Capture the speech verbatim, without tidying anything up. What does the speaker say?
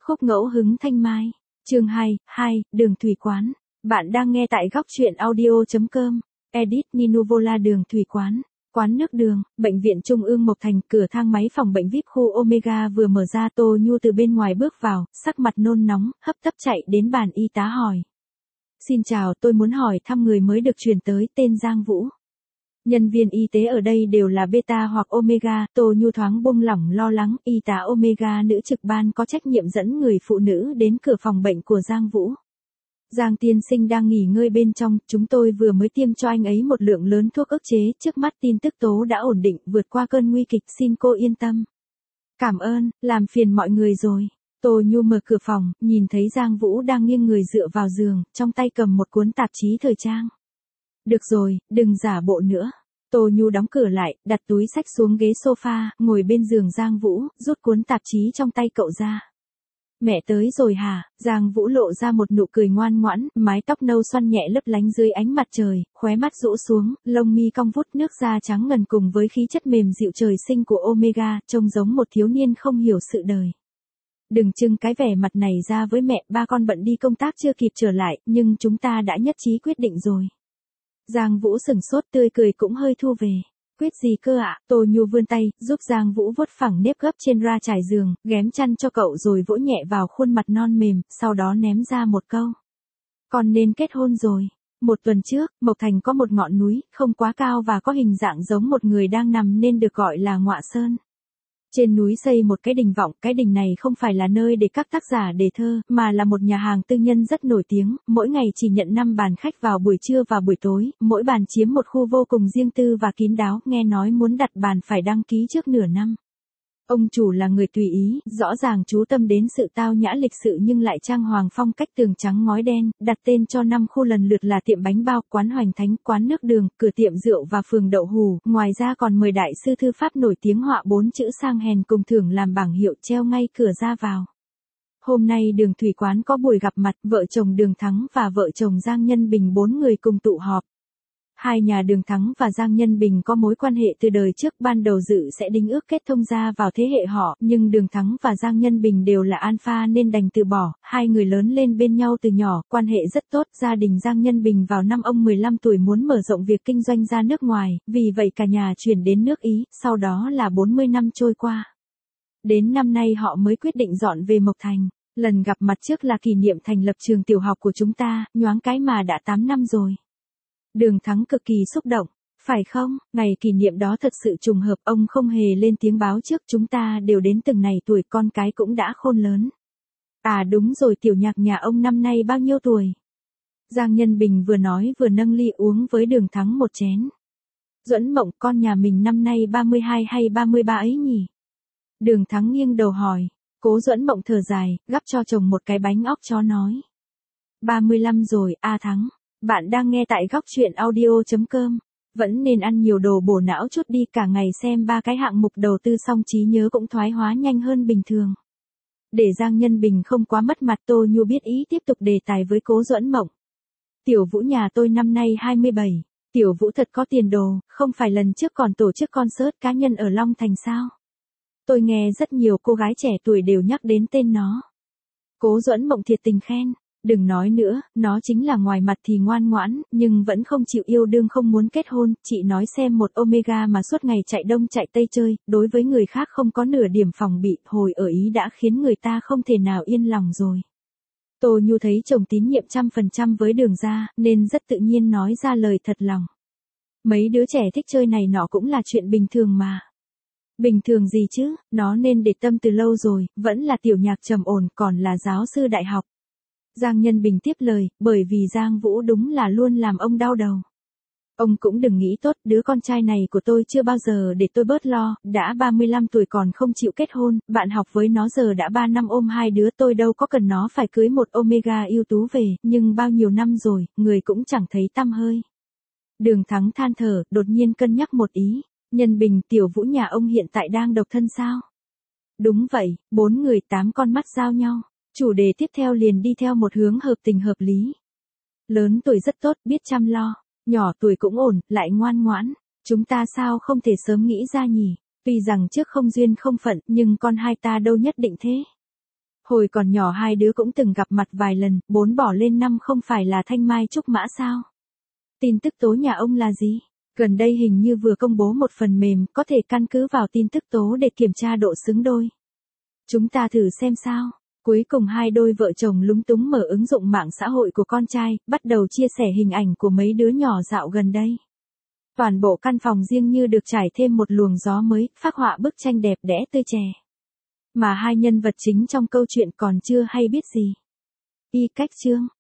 Khúc ngẫu hứng thanh mai. Chương hai, hai, đường thủy quán. Bạn đang nghe tại góc truyện audio chấm com. Edit Ninuvola đường thủy quán. Quán nước đường, bệnh viện Trung ương Mộc Thành, cửa thang máy phòng bệnh vi ai pi khu Omega vừa mở ra. Tô Nhu từ bên ngoài bước vào, sắc mặt nôn nóng, hấp tấp chạy đến bàn y tá hỏi. Xin chào, tôi muốn hỏi thăm người mới được chuyển tới, tên Giang Vũ. Nhân viên y tế ở đây đều là beta hoặc omega. Tô Nhu thoáng buông lỏng lo lắng. Y tá omega nữ trực ban có trách nhiệm dẫn người phụ nữ đến cửa phòng bệnh của Giang Vũ. Giang tiên sinh đang nghỉ ngơi bên trong, chúng tôi vừa mới tiêm cho anh ấy một lượng lớn thuốc ức chế, trước mắt tin tức tố đã ổn định, vượt qua cơn nguy kịch, xin cô yên tâm. Cảm ơn, làm phiền mọi người rồi. Tô Nhu mở cửa phòng, nhìn thấy Giang Vũ đang nghiêng người dựa vào giường, trong tay cầm một cuốn tạp chí thời trang. Được rồi, đừng giả bộ nữa. Tô Nhu đóng cửa lại, đặt túi xách xuống ghế sofa, ngồi bên giường Giang Vũ, rút cuốn tạp chí trong tay cậu ra. Mẹ tới rồi hả? Giang Vũ lộ ra một nụ cười ngoan ngoãn, mái tóc nâu xoăn nhẹ lấp lánh dưới ánh mặt trời, khóe mắt rũ xuống, lông mi cong vút, nước da trắng ngần cùng với khí chất mềm dịu trời sinh của Omega, trông giống một thiếu niên không hiểu sự đời. Đừng trưng cái vẻ mặt này ra với mẹ, ba con bận đi công tác chưa kịp trở lại, nhưng chúng ta đã nhất trí quyết định rồi. Giang Vũ sửng sốt, tươi cười cũng hơi thu về. Quyết gì cơ ạ? À? Tô Nhu vươn tay, giúp Giang Vũ vuốt phẳng nếp gấp trên ra trải giường, ghém chăn cho cậu rồi vỗ nhẹ vào khuôn mặt non mềm, sau đó ném ra một câu. Con nên kết hôn rồi. Một tuần trước, Mộc Thành có một ngọn núi, không quá cao và có hình dạng giống một người đang nằm nên được gọi là Ngọa Sơn. Trên núi xây một cái đình vọng, cái đình này không phải là nơi để các tác giả đề thơ, mà là một nhà hàng tư nhân rất nổi tiếng, mỗi ngày chỉ nhận năm bàn khách vào buổi trưa và buổi tối, mỗi bàn chiếm một khu vô cùng riêng tư và kín đáo, nghe nói muốn đặt bàn phải đăng ký trước nửa năm. Ông chủ là người tùy ý, rõ ràng chú tâm đến sự tao nhã lịch sự nhưng lại trang hoàng phong cách tường trắng ngói đen, đặt tên cho năm khu lần lượt là tiệm bánh bao, quán Hoành Thánh, quán nước đường, cửa tiệm rượu và phường đậu hù, ngoài ra còn mời đại sư thư pháp nổi tiếng họa bốn chữ sang hèn cùng thưởng làm bảng hiệu treo ngay cửa ra vào. Hôm nay đường thủy quán có buổi gặp mặt, vợ chồng Đường Thắng và vợ chồng Giang Nhân Bình bốn người cùng tụ họp. Hai nhà Đường Thắng và Giang Nhân Bình có mối quan hệ từ đời trước, ban đầu dự sẽ đính ước kết thông gia vào thế hệ họ, nhưng Đường Thắng và Giang Nhân Bình đều là alpha nên đành từ bỏ, hai người lớn lên bên nhau từ nhỏ, quan hệ rất tốt, gia đình Giang Nhân Bình vào năm ông mười lăm tuổi muốn mở rộng việc kinh doanh ra nước ngoài, vì vậy cả nhà chuyển đến nước Ý, sau đó là bốn mươi năm trôi qua. Đến năm nay họ mới quyết định dọn về Mộc Thành, lần gặp mặt trước là kỷ niệm thành lập trường tiểu học của chúng ta, nhoáng cái mà đã tám năm rồi. Đường Thắng cực kỳ xúc động, phải không, ngày kỷ niệm đó thật sự trùng hợp, ông không hề lên tiếng báo trước, chúng ta đều đến từng này tuổi, con cái cũng đã khôn lớn. À đúng rồi, Tiểu Nhạc nhà ông năm nay bao nhiêu tuổi? Giang Nhân Bình vừa nói vừa nâng ly uống với Đường Thắng một chén. Duẫn Mộng, con nhà mình năm nay ba mươi hai hay ba mươi ba ấy nhỉ? Đường Thắng nghiêng đầu hỏi, Cố Duẫn Mộng thở dài, gắp cho chồng một cái bánh óc chó nói. ba mươi lăm rồi, A Thắng. Bạn đang nghe tại góc truyện audio chấm com. Vẫn nên ăn nhiều đồ bổ não chút đi, cả ngày xem ba cái hạng mục đầu tư xong trí nhớ cũng thoái hóa nhanh hơn bình thường. Để Giang Nhân Bình không quá mất mặt, Tô Nhu biết ý tiếp tục đề tài với Cố Duẫn Mộng. Tiểu Vũ nhà tôi năm nay hai mươi bảy. Tiểu Vũ thật có tiền đồ, không phải lần trước còn tổ chức concert cá nhân ở Long Thành sao? Tôi nghe rất nhiều cô gái trẻ tuổi đều nhắc đến tên nó. Cố Duẫn Mộng thiệt tình khen. Đừng nói nữa, nó chính là ngoài mặt thì ngoan ngoãn, nhưng vẫn không chịu yêu đương, không muốn kết hôn, chị nói xem, một Omega mà suốt ngày chạy đông chạy tây chơi, đối với người khác không có nửa điểm phòng bị, hồi ở Ý đã khiến người ta không thể nào yên lòng rồi. Tô Nhu thấy chồng tín nhiệm trăm phần trăm với Đường gia, nên rất tự nhiên nói ra lời thật lòng. Mấy đứa trẻ thích chơi này nọ cũng là chuyện bình thường mà. Bình thường gì chứ, nó nên để tâm từ lâu rồi, vẫn là Tiểu Nhạc trầm ổn, còn là giáo sư đại học. Giang Nhân Bình tiếp lời, bởi vì Giang Vũ đúng là luôn làm ông đau đầu. Ông cũng đừng nghĩ tốt, đứa con trai này của tôi chưa bao giờ để tôi bớt lo, đã ba mươi lăm tuổi còn không chịu kết hôn, bạn học với nó giờ đã ba năm ôm hai đứa, tôi đâu có cần nó phải cưới một Omega ưu tú về, nhưng bao nhiêu năm rồi, người cũng chẳng thấy tăm hơi. Đường Thắng than thở, đột nhiên cân nhắc một ý, Nhân Bình, Tiểu Vũ nhà ông hiện tại đang độc thân sao? Đúng vậy, bốn người tám con mắt giao nhau. Chủ đề tiếp theo liền đi theo một hướng hợp tình hợp lý. Lớn tuổi rất tốt, biết chăm lo, nhỏ tuổi cũng ổn, lại ngoan ngoãn. Chúng ta sao không thể sớm nghĩ ra nhỉ? Tuy rằng trước không duyên không phận, nhưng con hai ta đâu nhất định thế. Hồi còn nhỏ hai đứa cũng từng gặp mặt vài lần, bốn bỏ lên năm không phải là Thanh Mai Trúc Mã sao? Tin tức tố nhà ông là gì? Gần đây hình như vừa công bố một phần mềm, có thể căn cứ vào tin tức tố để kiểm tra độ xứng đôi. Chúng ta thử xem sao. Cuối cùng hai đôi vợ chồng lúng túng mở ứng dụng mạng xã hội của con trai, bắt đầu chia sẻ hình ảnh của mấy đứa nhỏ dạo gần đây. Toàn bộ căn phòng riêng như được trải thêm một luồng gió mới, phác họa bức tranh đẹp đẽ tươi trẻ. Mà hai nhân vật chính trong câu chuyện còn chưa hay biết gì. Y cách chương,